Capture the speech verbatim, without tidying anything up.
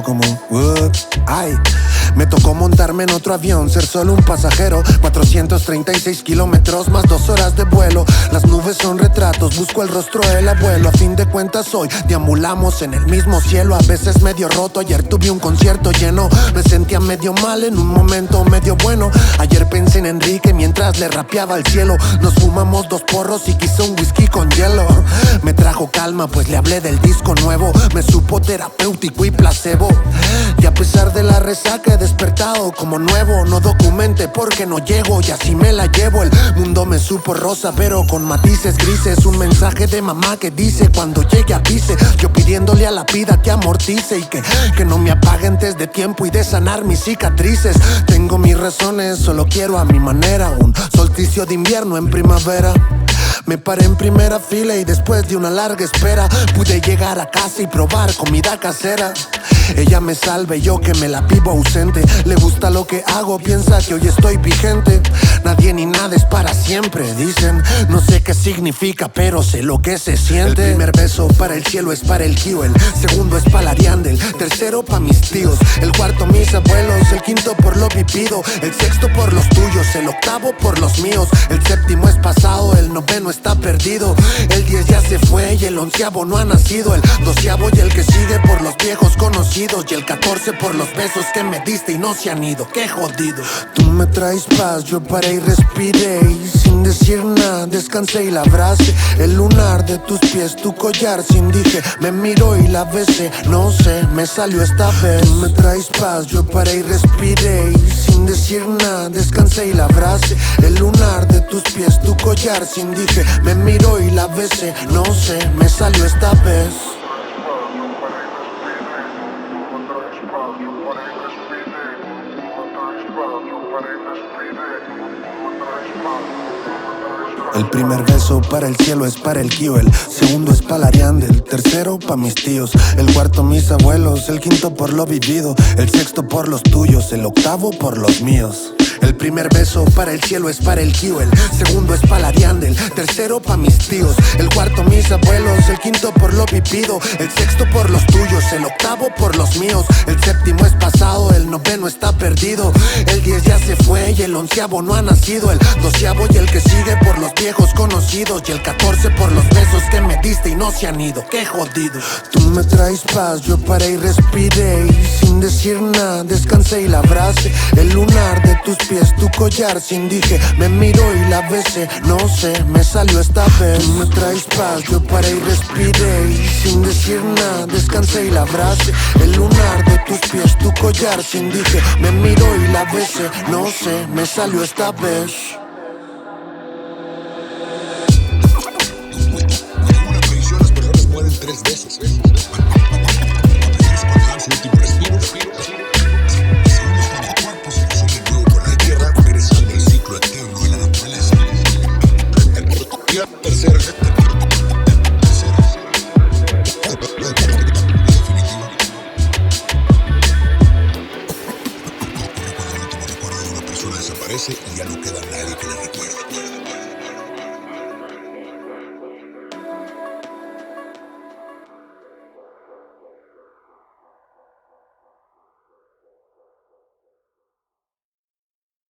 siento como uh, ay. Me tocó montarme en otro avión, ser solo un pasajero. Cuatrocientos treinta y seis kilómetros más dos horas de vuelo. Las nubes son retratos, busco el rostro del abuelo. A fin de cuentas hoy deambulamos en el mismo cielo. A veces medio roto, ayer tuve un concierto lleno. Me sentía medio mal en un momento medio bueno. Ayer pensé en Enrique mientras le rapeaba al cielo. Nos fumamos dos porros y quise un whisky con hielo. Me trajo calma pues le hablé del disco nuevo. Me supo terapéutico y placebo. Y a pesar de la resaca he despertado como nuevo. No documente porque no llego y así me la llevo. El mundo me supo rosa pero con matices grises. Un mensaje de mamá que dice cuando llegue avise. Yo pidiéndole a la vida que amortice y que, que no me apague antes de tiempo y de sanar mis cicatrices. Tengo mis razones, solo quiero a mi manera. Un solsticio de invierno en primavera. Me paré en primera fila y después de una larga espera pude llegar a casa y probar comida casera. Ella me salva y yo que me la vivo ausente. Le gusta lo que hago, piensa que hoy estoy vigente. Nadie ni nada es para siempre, dicen. No sé qué significa, pero sé lo que se siente. El primer beso para el cielo es para el Kio. El segundo es para la Ariandel. El tercero pa' mis tíos. El cuarto mis abuelos. El quinto por lo vivido. El sexto por los tuyos. El octavo por los míos. El séptimo es pasado. El noveno está perdido. El diez ya se fue y el onceavo no ha nacido. El doceavo y el que sigue por los viejos conocidos. Y el catorce por los besos que me diste y no se han ido. Qué jodido. Tú me traes paz, yo paré y respiré. Y sin decir nada descansé y la abracé. El lunar de tus pies, tu collar sin dije. Me miró y la besé, no sé, me salió esta vez. Tú me traes paz, yo paré y respiré. Y sin decir nada descansé y la abracé. El lunar de tus pies, tu collar sin dije. Me miró y la besé, no sé, me salió esta vez. El primer beso para el cielo es para el Kio. El segundo es para la Ariandel. El tercero pa' mis tíos. El cuarto mis abuelos. El quinto por lo vivido. El sexto por los tuyos. El octavo por los míos. El primer beso para el cielo es para el Kio. El segundo es para la Ariandel. El tercero pa' mis tíos. El cuarto mis abuelos. El quinto por lo vivido. El sexto por los tuyos. El octavo por los míos. El séptimo es pasado. El noveno está perdido. El diez ya se fue y el onceavo no ha nacido. El doceavo y el que sigue por los viejos conocidos. Y el catorce por los besos que me diste y no se han ido. Qué jodido. Tú me traes paz, yo paré y respiré. Y sin decir nada descansé y la abracé. El lunar de tus pies, tu collar sin dije. Me miró y la besé, no sé, me salió esta vez. Tú me traes paz, yo paré y respiré. Y sin decir nada descansé y la abracé. El lunar de tus pies, tu collar sin dije. Me miró y la besé, no sé, me salió esta vez. Tres veces, ¿eh? Para su último